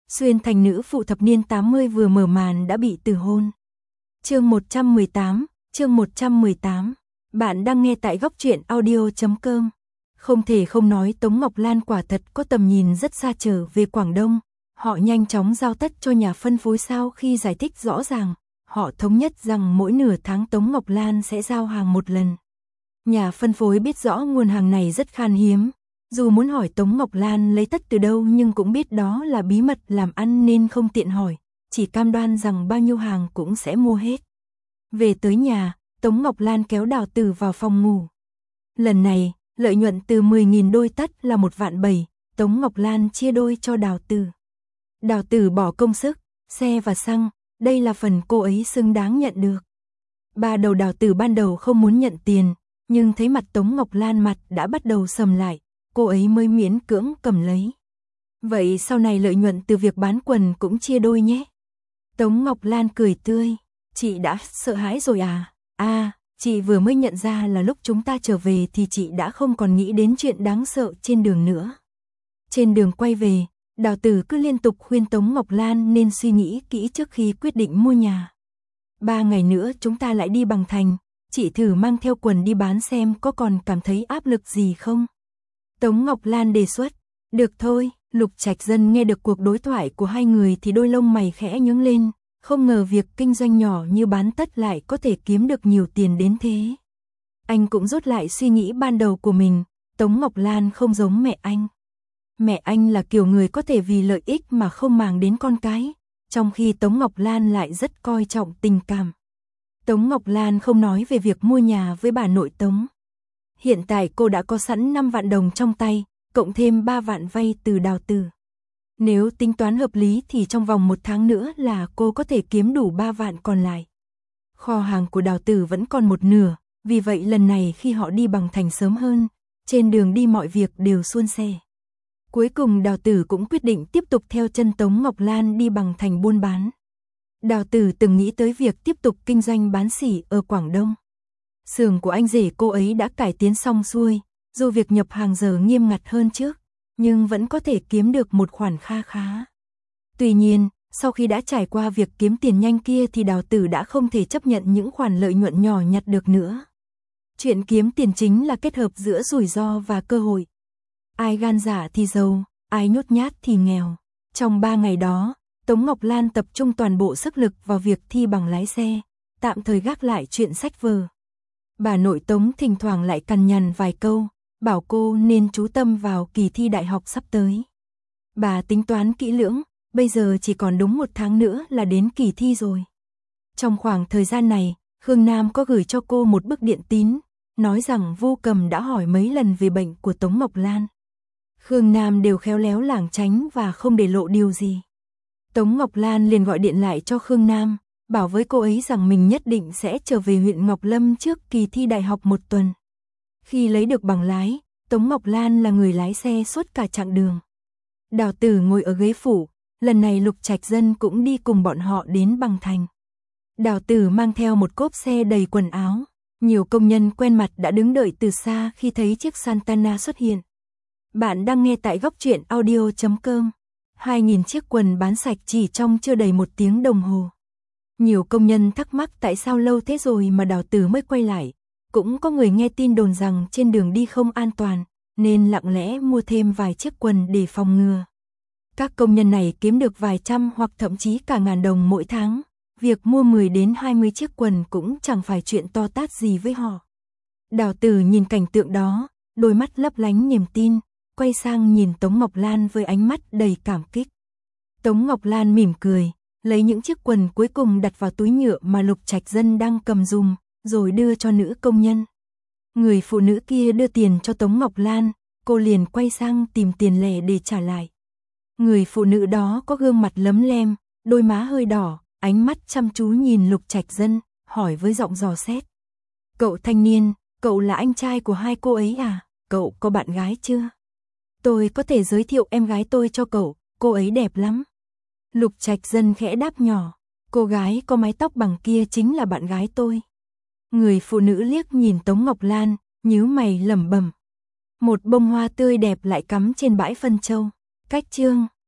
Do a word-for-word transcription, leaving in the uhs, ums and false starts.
Xuyên thành nữ phụ thập niên tám mươi vừa mở màn đã bị từ hôn. Chương một trăm mười tám, chương một trăm mười tám. Bạn đang nghe tại góc truyện audio chấm com. Không thể không nói Tống Ngọc Lan quả thật có tầm nhìn rất xa trở về Quảng Đông. Họ nhanh chóng giao tất cho nhà phân phối sau khi giải thích rõ ràng. Họ thống nhất rằng mỗi nửa tháng Tống Ngọc Lan sẽ giao hàng một lần. Nhà phân phối biết rõ nguồn hàng này rất khan hiếm. Dù muốn hỏi Tống Ngọc Lan lấy tất từ đâu nhưng cũng biết đó là bí mật làm ăn nên không tiện hỏi. Chỉ cam đoan rằng bao nhiêu hàng cũng sẽ mua hết. Về tới nhà, Tống Ngọc Lan kéo Đào Tử vào phòng ngủ. Lần này, lợi nhuận từ mười nghìn đôi tất là một vạn bảy, Tống Ngọc Lan chia đôi cho Đào Tử. Đào Tử bỏ công sức, xe và xăng, đây là phần cô ấy xứng đáng nhận được. Ba đầu Đào Tử ban đầu không muốn nhận tiền, nhưng thấy mặt Tống Ngọc Lan mặt đã bắt đầu sầm lại, cô ấy mới miễn cưỡng cầm lấy. Vậy sau này lợi nhuận từ việc bán quần cũng chia đôi nhé. Tống Ngọc Lan cười tươi, chị đã sợ hãi rồi à? À, chị vừa mới nhận ra là lúc chúng ta trở về thì chị đã không còn nghĩ đến chuyện đáng sợ trên đường nữa. Trên đường quay về, Đào Tử cứ liên tục khuyên Tống Ngọc Lan nên suy nghĩ kỹ trước khi quyết định mua nhà. Ba ngày nữa chúng ta lại đi Bằng Thành, chị thử mang theo quần đi bán xem có còn cảm thấy áp lực gì không? Tống Ngọc Lan đề xuất, được thôi. Lục Trạch Dân nghe được cuộc đối thoại của hai người thì đôi lông mày khẽ nhướng lên, không ngờ việc kinh doanh nhỏ như bán tất lại có thể kiếm được nhiều tiền đến thế. Anh cũng rút lại suy nghĩ ban đầu của mình, Tống Ngọc Lan không giống mẹ anh. Mẹ anh là kiểu người có thể vì lợi ích mà không màng đến con cái, trong khi Tống Ngọc Lan lại rất coi trọng tình cảm. Tống Ngọc Lan không nói về việc mua nhà với bà nội Tống. Hiện tại cô đã có sẵn năm vạn đồng trong tay, cộng thêm ba vạn vay từ Đào Tử. Nếu tính toán hợp lý thì trong vòng một tháng nữa là cô có thể kiếm đủ ba vạn còn lại. Kho hàng của Đào Tử vẫn còn một nửa, vì vậy lần này khi họ đi Bằng Thành sớm hơn, trên đường đi mọi việc đều suôn sẻ. Cuối cùng Đào Tử cũng quyết định tiếp tục theo chân Tống Ngọc Lan đi Bằng Thành buôn bán. Đào Tử từng nghĩ tới việc tiếp tục kinh doanh bán sỉ ở Quảng Đông. Xưởng của anh rể cô ấy đã cải tiến xong xuôi. Dù việc nhập hàng giờ nghiêm ngặt hơn trước, nhưng vẫn có thể kiếm được một khoản kha khá. Tuy nhiên, sau khi đã trải qua việc kiếm tiền nhanh kia thì Đào Tử đã không thể chấp nhận những khoản lợi nhuận nhỏ nhặt được nữa. Chuyện kiếm tiền chính là kết hợp giữa rủi ro và cơ hội. Ai gan dạ thì giàu, ai nhút nhát thì nghèo. Trong ba ngày đó, Tống Ngọc Lan tập trung toàn bộ sức lực vào việc thi bằng lái xe, tạm thời gác lại chuyện sách vở. Bà nội Tống thỉnh thoảng lại cằn nhằn vài câu, bảo cô nên chú tâm vào kỳ thi đại học sắp tới. Bà tính toán kỹ lưỡng, bây giờ chỉ còn đúng một tháng nữa là đến kỳ thi rồi. Trong khoảng thời gian này, Khương Nam có gửi cho cô một bức điện tín, nói rằng Vô Cầm đã hỏi mấy lần về bệnh của Tống Ngọc Lan. Khương Nam đều khéo léo lảng tránh và không để lộ điều gì. Tống Ngọc Lan liền gọi điện lại cho Khương Nam, bảo với cô ấy rằng mình nhất định sẽ trở về huyện Ngọc Lâm trước kỳ thi đại học một tuần. Khi lấy được bằng lái, Tống Ngọc Lan là người lái xe suốt cả chặng đường. Đào Tử ngồi ở ghế phụ, lần này Lục Trạch Dân cũng đi cùng bọn họ đến Bằng Thành. Đào Tử mang theo một cốp xe đầy quần áo, nhiều công nhân quen mặt đã đứng đợi từ xa khi thấy chiếc Santana xuất hiện. Bạn đang nghe tại góc truyện audio chấm com. Hai nghìn chiếc quần bán sạch chỉ trong chưa đầy một tiếng đồng hồ. Nhiều công nhân thắc mắc tại sao lâu thế rồi mà Đào Tử mới quay lại. Cũng có người nghe tin đồn rằng trên đường đi không an toàn, nên lặng lẽ mua thêm vài chiếc quần để phòng ngừa. Các công nhân này kiếm được vài trăm hoặc thậm chí cả ngàn đồng mỗi tháng. Việc mua mười đến hai mươi chiếc quần cũng chẳng phải chuyện to tát gì với họ. Đào Tử nhìn cảnh tượng đó, đôi mắt lấp lánh niềm tin, quay sang nhìn Tống Ngọc Lan với ánh mắt đầy cảm kích. Tống Ngọc Lan mỉm cười, lấy những chiếc quần cuối cùng đặt vào túi nhựa mà Lục Trạch Dân đang cầm dùm, rồi đưa cho nữ công nhân. Người phụ nữ kia đưa tiền cho Tống Ngọc Lan, cô liền quay sang tìm tiền lẻ để trả lại. Người phụ nữ đó có gương mặt lấm lem, đôi má hơi đỏ, ánh mắt chăm chú nhìn Lục Trạch Dân, hỏi với giọng dò xét. Cậu thanh niên, cậu là anh trai của hai cô ấy à? Cậu có bạn gái chưa? Tôi có thể giới thiệu em gái tôi cho cậu, cô ấy đẹp lắm. Lục Trạch Dân khẽ đáp nhỏ, cô gái có mái tóc bằng kia chính là bạn gái tôi. Người phụ nữ liếc nhìn Tống Ngọc Lan, nhíu mày lẩm bẩm. Một bông hoa tươi đẹp lại cắm trên bãi phân châu. Cách chương